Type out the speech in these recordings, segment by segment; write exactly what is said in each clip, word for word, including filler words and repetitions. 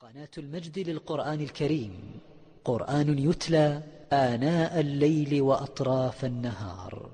قناة المجد للقرآن الكريم، قرآن يتلى آناء الليل وأطراف النهار.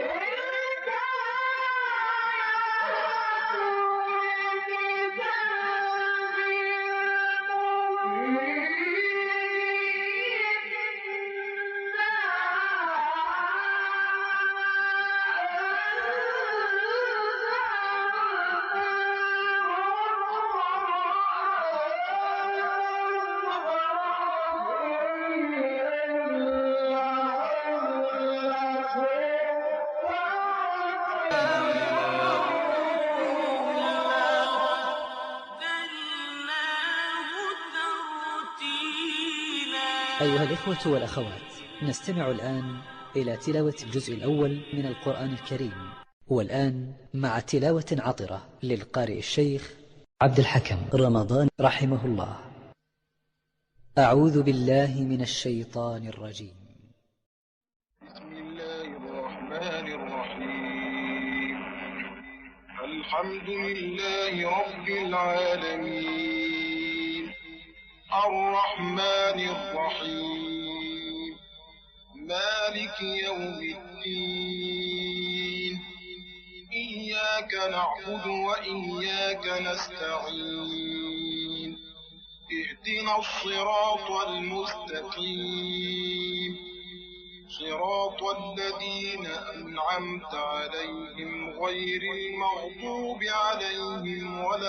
أيها الإخوة والأخوات، نستمع الآن إلى تلاوة الجزء الأول من القرآن الكريم، والآن مع تلاوة عطرة للقارئ الشيخ عبد الحكم رمضان رحمه الله. أعوذ بالله من الشيطان الرجيم. بسم الله الرحمن الرحيم. الحمد لله رب العالمين، الرحمن الرحيم، مالك يوم الدين، إياك نعبد وإياك نستعين، اهدنا الصراط المستقيم، صراط الذين أنعمت عليهم غير المغضوب عليهم ولا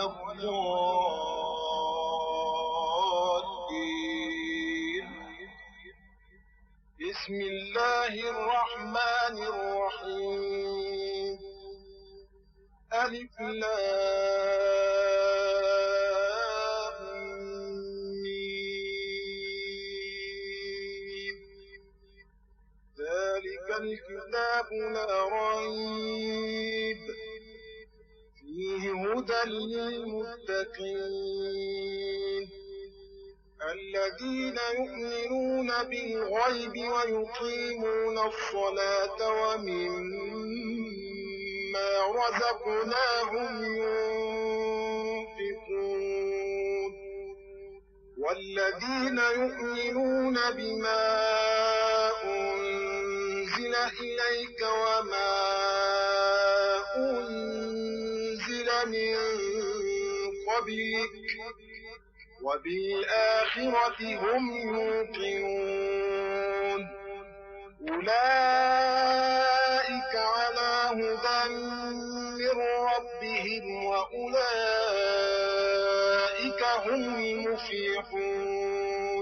الضالين. بسم الله الرحمن الرحيم. ألف لام ميم. ذلك الكتاب لا ريب فيه هدى للمتقين، الذين يؤمنون بالغيب ويقيمون الصلاة ومما رزقناهم ينفقون، والذين يؤمنون بما أنزل إليك وما أنزل من قبلك وبالآخرة هم يوقنون، أولئك على هدى من ربهم وأولئك هم المفلحون.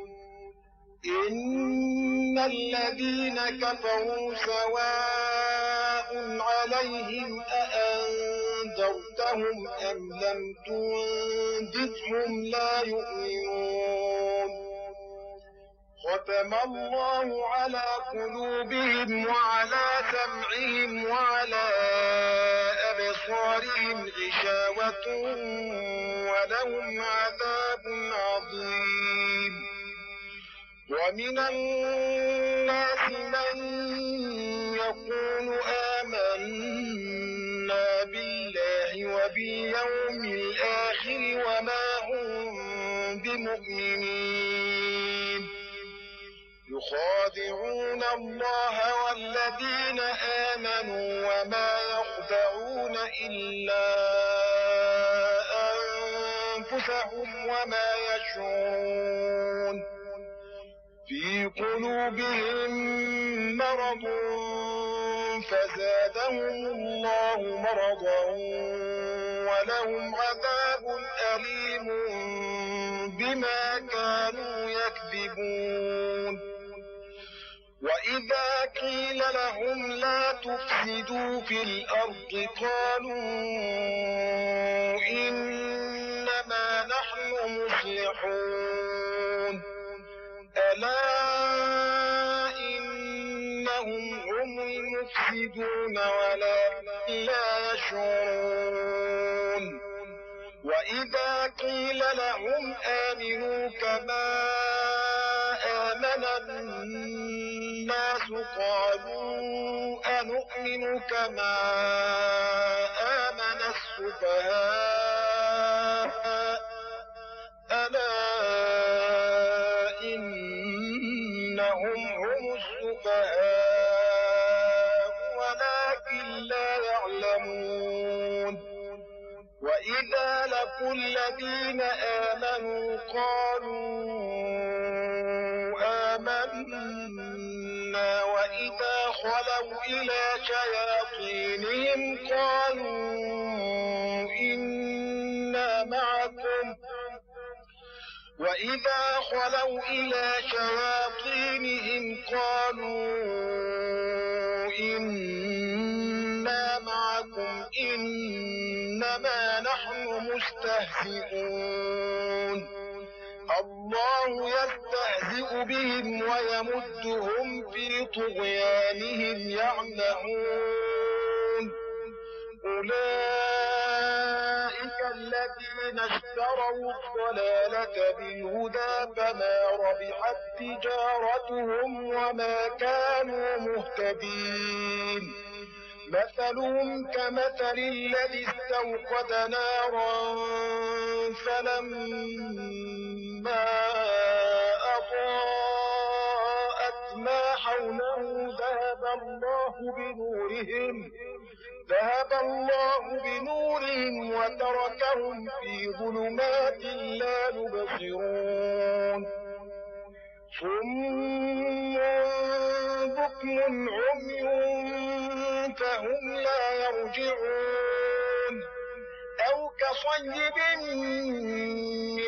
إن الذين كفروا سواء عليهم أأنذرتهم أم لم تنذرهم لا يؤمنون. ختم الله على قلوبهم وعلى سمعهم وعلى أبصارهم غشاوة ولهم عذاب عظيم. ومن الناس من يقول آمنا بالله وباليوم الآخر وما هم بمؤمنين، يخادعون الله والذين آمنوا وما يخدعون إلا أنفسهم وما يشعرون. في قلوبهم مرض فزادهم الله مرضا ولهم عذاب أليم بما كانوا يكذبون. وإذا قيل لهم لا تفسدوا في الأرض قالوا إنما نحن مصلحون، ألا إنهم هم المفسدون ولكن لا يشعرون. وإذا قيل لهم آمنوا كما آمن الناس قالوا أنؤمن كما آمن السفهاء ألا إنهم هم السفهاء ولكن لا يعلمون وإذا لقوا الذين آمنوا قالوا آمنا وإذا خلوا إلى شياطينهم قالوا إنا معكم وإذا خلوا إلى شياطينهم قالوا إنا معكم إنما نحن مستهزئون الله يستهزئ بهم ويمدهم في طغيانهم يعمهون أولئك الذين اشتروا الضلالة بالهدى فما ربحت تجارتهم وما كانوا مهتدين مثلهم كمثل الذي استوقد نارا فلما أضاءت ما حوله ذهب الله بنورهم ذهب الله بنورهم وتركهم في ظلمات لا يبصرون صم بكم عمي فهم لا يرجعون أو كصيب من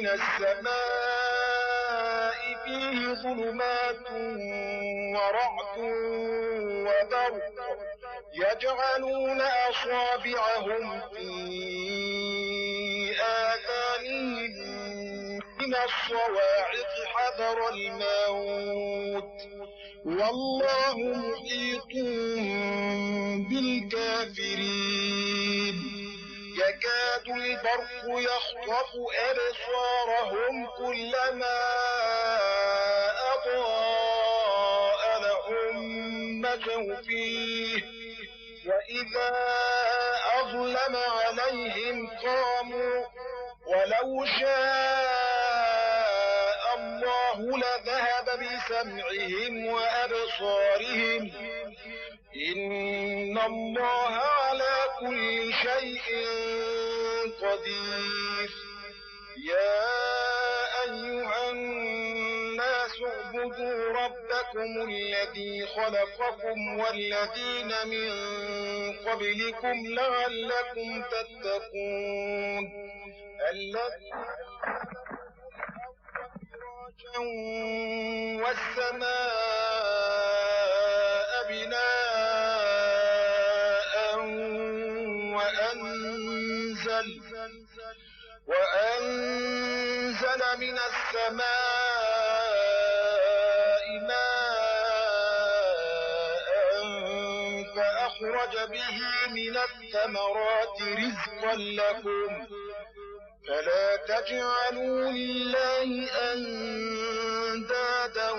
السماء فيه ظلمات ورعد وبرق يجعلون أصابعهم في آذانهم من الصواعق حذر الموت والله محيط بالكافرين يكاد البرق يخطف أبصارهم كلما أضاء لهم مشوا فيه وإذا أظلم عليهم قاموا ولو شاء الله لذهب بسمعهم وأبصارهم إن الله على كل شيء قدير يا أيها الناس اعبدوا ربكم الذي خلقكم والذين من قبلكم لعلكم تتقون الذي والسماء بناء وأنزل وأنزل من السماء ماء فأخرج به من الثمرات رزقا لكم فلا تجعلوا لله أندادا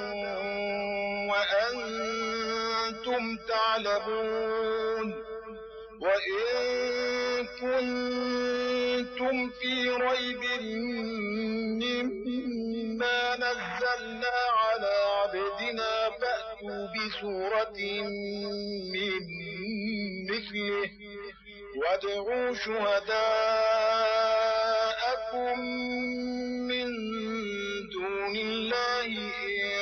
وأنتم تعلمون وإن كنتم في ريب مما نزلنا على عبدنا فأتوا بسورة من مثله وادعوا شهداءكم من دون الله إن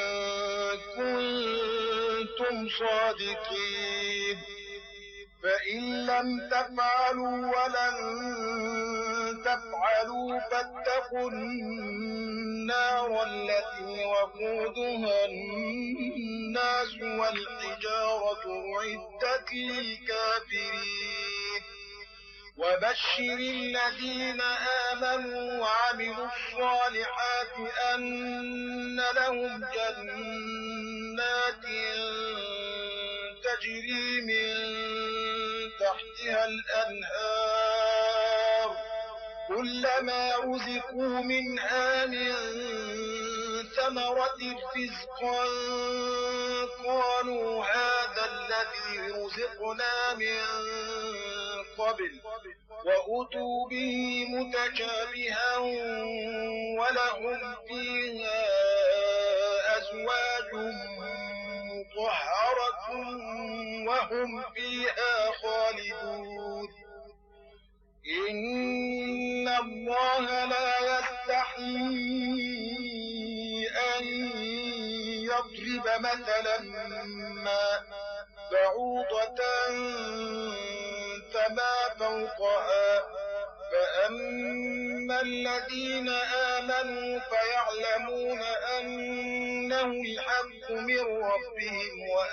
كنتم صادقين فإن لم تفعلوا ولن تفعلوا فاتقوا النار التي وقودها الناس والحجارة أعدت للكافرين وبشر الذين آمنوا وعملوا الصالحات أن لهم جنات تجري من تحتها الأنهار كلما رزقوا منها من ثمرة رزقا قالوا هذا الذي رزقنا من قبل وأتوا به متشابها ولهم فيها أزواج مطهرة وهم فيها خالدون إن الله لا يستحيي أن يضرب مثلا ما بعوضة فما فوقها فأما الذين آمنوا فيعلمون أنه الحق من ربهم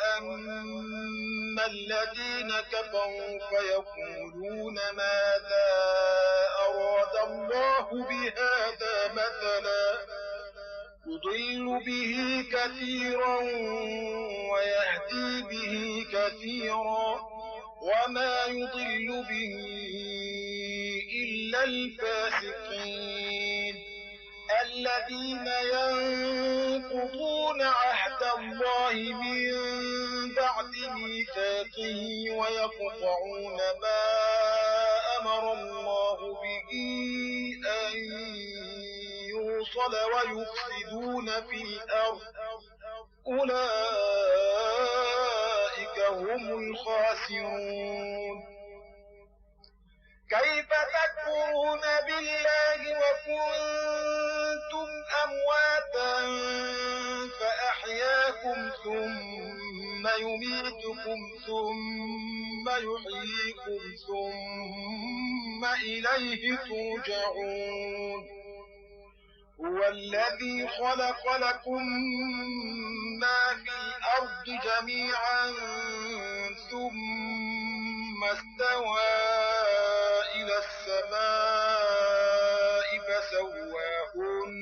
وأما الذين كفروا فيقولون ماذا أراد الله بهذا مثلا يضل به كثيرا ويهدي به كثيرا وما يضل به إلا الفاسقين الذين ينقضون عهد الله من بعد ميثاقه ويقطعون ما أمر الله به أن يوصل ويفسدون في الأرض أولئك هم الخاسرون كيف تكفرون بالله وكنتم أمواتا فأحياكم ثم يميتكم ثم يحييكم ثم إليه ترجعون هو الذي خلق لكم ما في الأرض جميعا ثم استوى إلى السماء فسواهن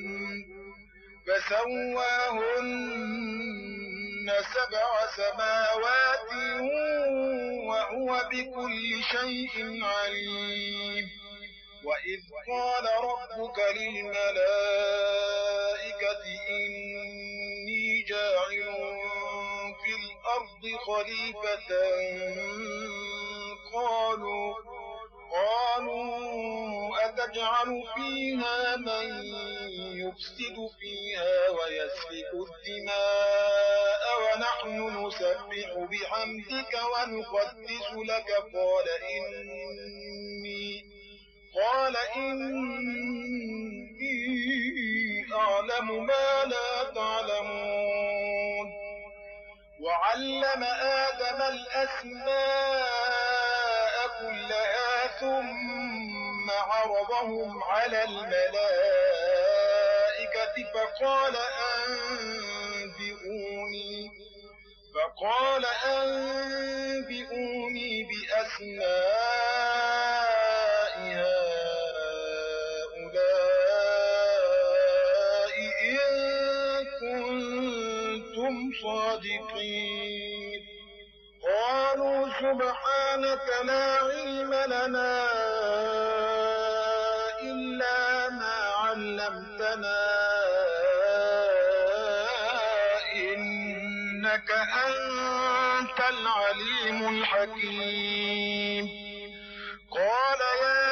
فسواهن سبع سماوات وهو بكل شيء عليم وإذ قال ربك للملائكة إني جاعل في الأرض خليفة قالوا قالوا أتجعل فيها من يفسد فيها ويسفك الدماء ونحن نسبح بحمدك ونقدس لك قال إني قال إني أعلم ما لا تعلمون وعلم آدم الأسماء كلها ثم عرضهم على الملائكة فقال أنبئوني فقال أنبئوني بأسماء هؤلاء إن كنتم صادقين قالوا سبحانك لا علم لنا إلا ما علمتنا إنك أنت العليم الحكيم قال يا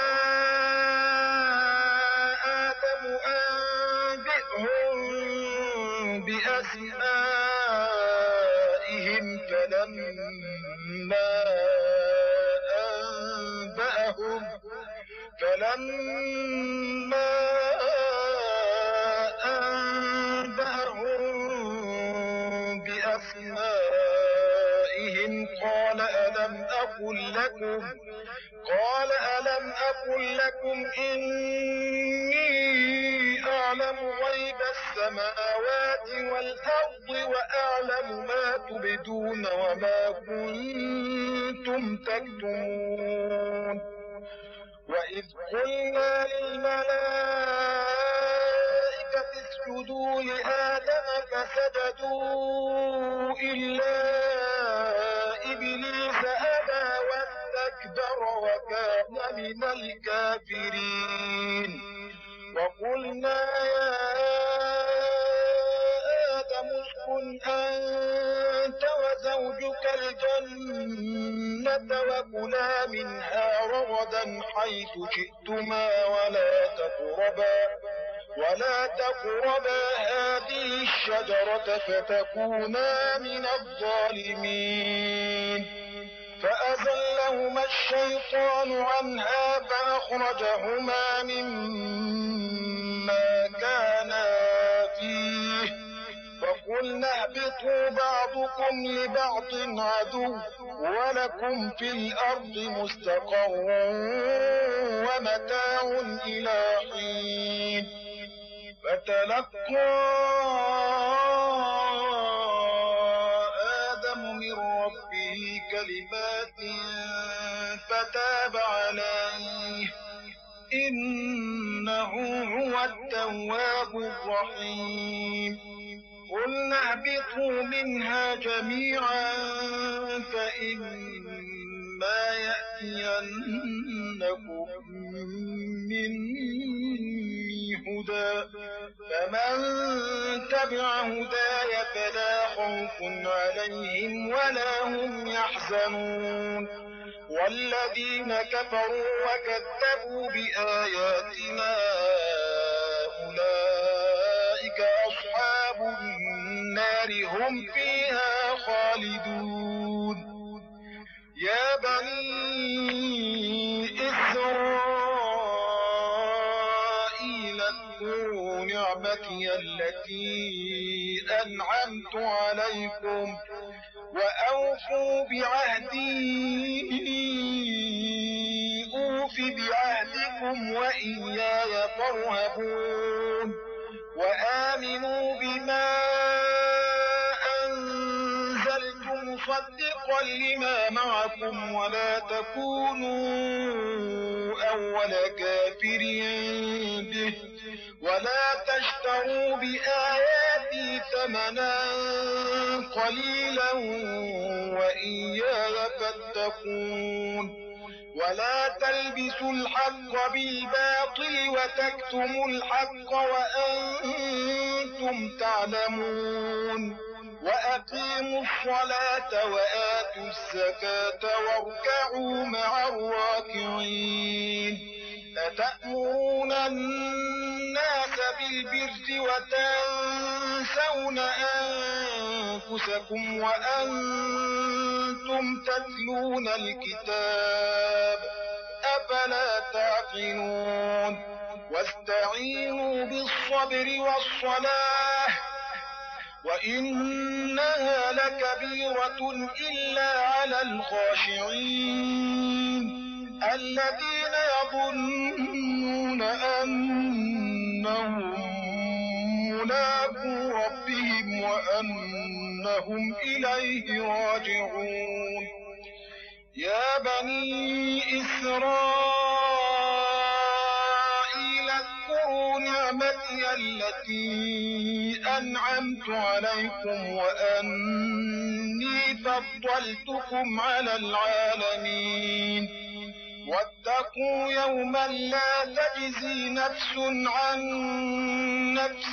آدم أنبئهم بأسمائهم فلما أنبأهم فلما أنبأهم بأسمائهم قال ألم أقل لكم قال ألم أقل لكم إني أعلم غيب السماوات والأرض وأعلم ما تبدون وما كنتم تكتمون وإذ قلنا للملائكة اسجدوا لآدم فسجدوا إلا إبليس أبى واستكبر وكان من الكافرين وقلنا يا آدم اسكن أنت وزوجك الجنة وكلا منها رغدا حيث شئتما ولا تقربا ولا تقربا هذه الشجرة فتكونا من الظالمين فأزلهما الشيطان عنها فأخرجهما مما كانا فيه فقلنا اهبطوا بعضكم لبعض عدو ولكم في الأرض مستقر ومتاع إلى حين فتلقى آدم من ربه كلمات فتاب عليه إنه هو التواب الرحيم قلنا اهبطوا منها جميعا فإما يأتينكم مني هدى فمن تبع هداي فلا خوف عليهم ولا هم يحزنون والذين كفروا وكذبوا بآياتنا أولئك أصحاب النار هم فيها خالدون يا بني إسرائيل اذكروا نعمتي التي أنعمت عليكم وأوفوا بعهدي أوف بعهدكم وإياي فارهبون وآمنوا بما أنزلت مصدقا لما معكم ولا تكونوا أول كافر به ولا تشتروا بآياتي ثمنا قليلا وإياي فاتقون ولا تلبسوا الحق بالباطل وتكتموا الحق وأنتم تعلمون وأقيموا الصلاة وآتوا الزكاة واركعوا مع الراكعين أتأمرون الناس بالبر وتنسون أنفسكم وأنتم تتلون الكتاب أفلا تعقلون واستعينوا بالصبر والصلاة وإنها لكبيرة إلا على الخاشعين الذين يظنون أنهم ملاقو ربهم وأنهم إليه راجعون يا بني إسرائيل اذكروا نعمتي التي أنعمت عليكم وأني فضلتكم على العالمين واتقوا يوما لا تجزي نفس عن نفس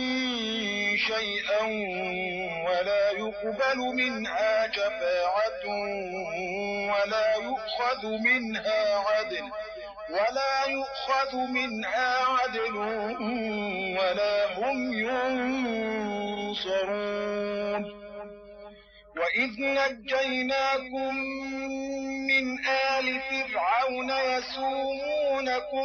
شيئا ولا يقبل منها شفاعة ولا يؤخذ منها عدل ولا يؤخذ منها عدل ولا هم ينصرون وإذ نجيناكم من آل فرعون يسومونكم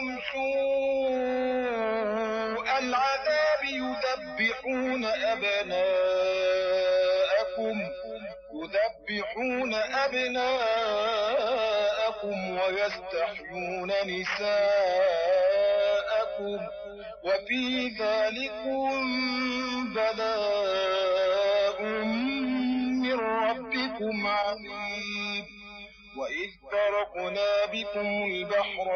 سوء العذاب يذبحون أبناءكم يذبحون أبناءكم ويستحيون نساءكم وفي ذلكم بلاء من ربكم عظيم وإذ فرقنا بكم البحر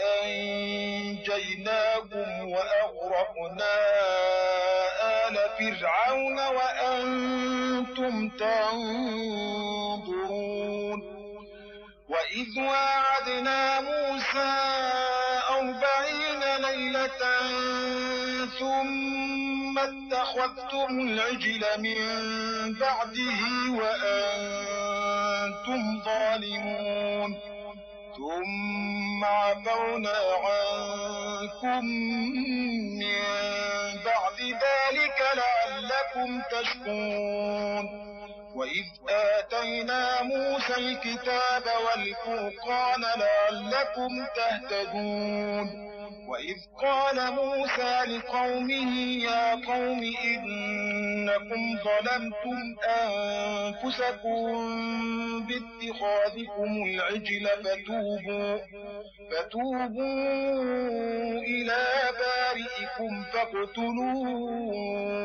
فأنجيناكم وأغرقنا آل فرعون وأنتم تنظرون وإذ واعدنا موسى أربعين ليلة ثم اتخذتم العجل من بعده وأنتم ظالمون ثم عفونا عنكم من بعد ذلك لعلكم تشكرون. وإذ آتينا موسى الكتاب والفرقان لعلكم تهتدون. وإذ قال موسى لقومه يا قوم إنكم ظلمتم أنفسكم باتخاذكم العجل فتوبوا, فتوبوا إلى بارئكم فاقتلوا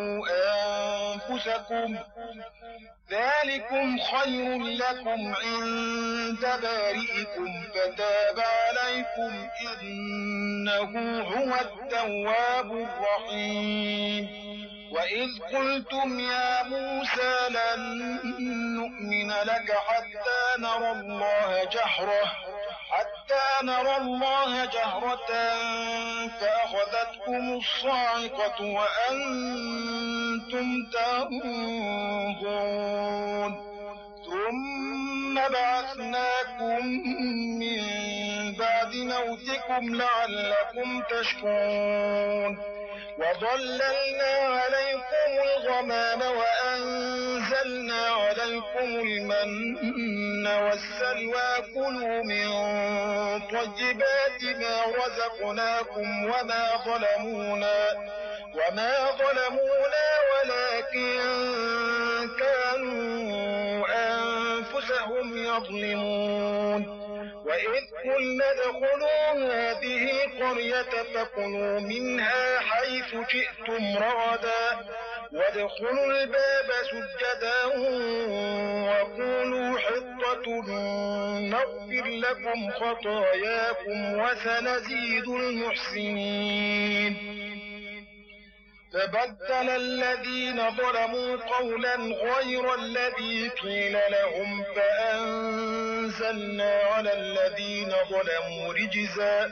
أنفسكم ذلكم خير لكم عند بارئكم فتاب عليكم إنه هو التواب الرحيم. وإذ قلتم يا موسى لن نؤمن لك حتى نرى الله جهرة حتى نرى الله جهرة فأخذتكم الصاعقة وأنتم تنظرون. ثم بعثناكم من بعد موتكم لعلكم تشكرون. وظللنا عليكم الغمام وأنزلنا عليكم المن والسلوى كلوا من طيبات ما رزقناكم وما ظلمونا وما ظلمونا ولكن كانوا أنفسهم يظلمون. وإذ قلنا ادخلوا هذه القرية فكلوا منها حيث شئتم رغدا وادخلوا الباب سجدا وقولوا حطة نغفر لكم خطاياكم وسنزيد المحسنين. فبدل الذين ظلموا قولا غير الذي قيل لهم فأنزلنا على الذين ظلموا رجزا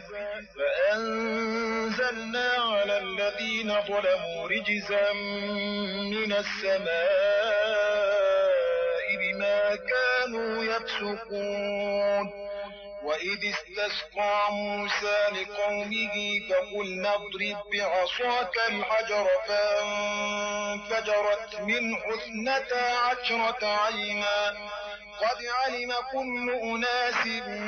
فأنزلنا على الذين ظلموا رجزا من السماء بما كانوا يفسقون. وإذ استسقى موسى لقومه فقلنا اضرب بعصاك الحجر فانفجرت منه اثنتا عشرة عينا قد علم كل أناس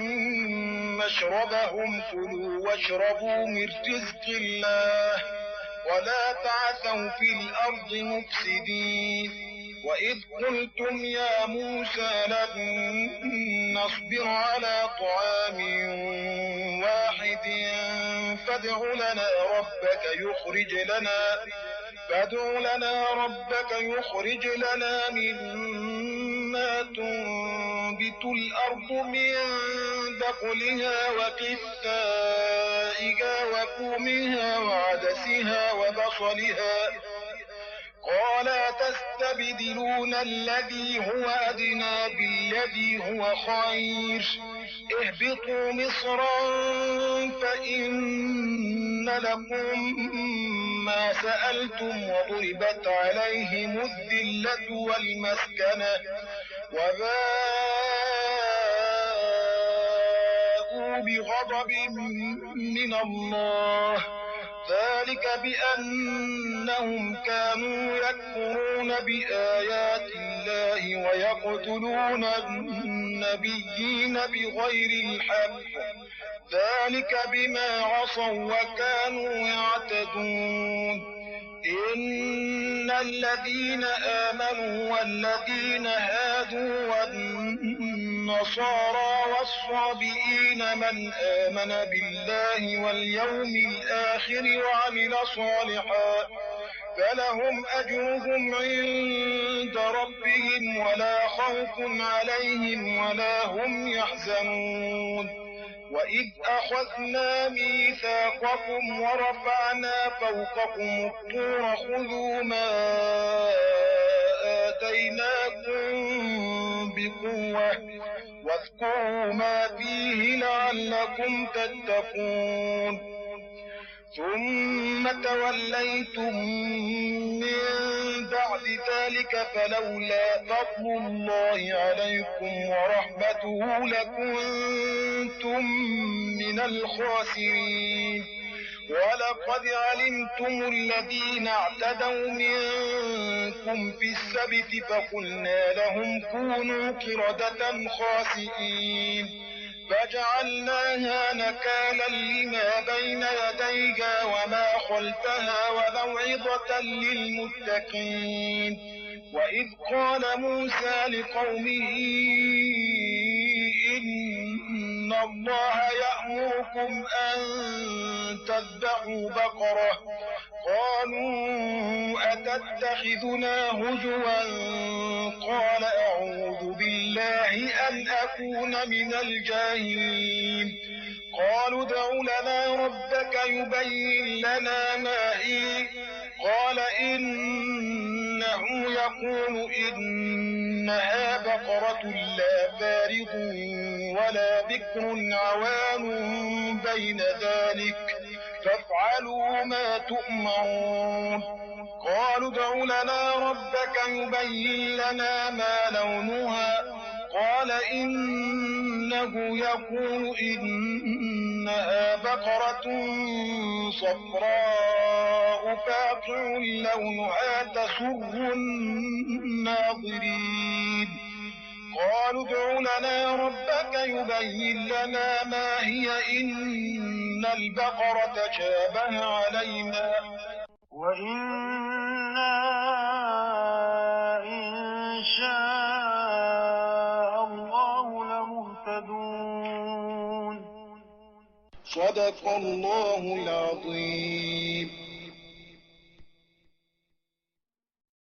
مشربهم كلوا واشربوا من رزق الله ولا تعثوا في الأرض مفسدين. وإذ قلتم يا موسى لن نصبر على طعام واحد فادع لنا ربك يخرج لنا فادع لنا ربك يخرج لنا مما تنبت الأرض من بقلها وقثائها وفومها وعدسها وبصلها قال تستبدلون الذي هو أدنى بالذي هو خير اهبطوا مصرا فإن لكم ما سألتم وضربت عليهم الذلة والمسكنة وباءوا بغضب من الله ذلك بأنهم كانوا يكفرون بآيات الله ويقتلون النبيين بغير الحق ذلك بما عصوا وكانوا يعتدون. إن الذين آمنوا والذين هادوا والنصارى والصابئين من آمن بالله واليوم الآخر وعمل صالحا فلهم أجرهم عند ربهم ولا خوف عليهم ولا هم يحزنون. وإذ أخذنا ميثاقكم ورفعنا فوقكم الطور خذوا ما آتيناكم بقوة واذكروا ما فيه لعلكم تتقون. ثم توليتم من بعد بعد ذلك فلولا فضل الله عليكم ورحمته لكنتم من الخاسرين. ولقد علمتم الذين اعتدوا منكم في السبت فقلنا لهم كونوا قردة خاسئين فجعلناها نكالا لما بين يديها وما خلفها وموعظة للمتقين. وإذ قال موسى لقومه إن الله يأمركم أن تذبحوا بقرة قالوا أتتخذنا هزوا قال أعوذ بالله أن أكون من الجاهلين. قالوا ادع لنا ربك يبين لنا ما هي قال إنه يقول إنها بقرة لا فارض ولا بكر عوان بين ذلك فافعلوا ما تؤمرون. قالوا ادع لنا ربك يبين لنا ما لونها قال إنه يقول إنها بقرة صفراء فاقع لونها تسر الناظرين. قالوا ادع لنا ربك يبين لنا ما هي إن البقرة شابه علينا وإنا إن شاء الله لمهتدون. صدق الله العظيم.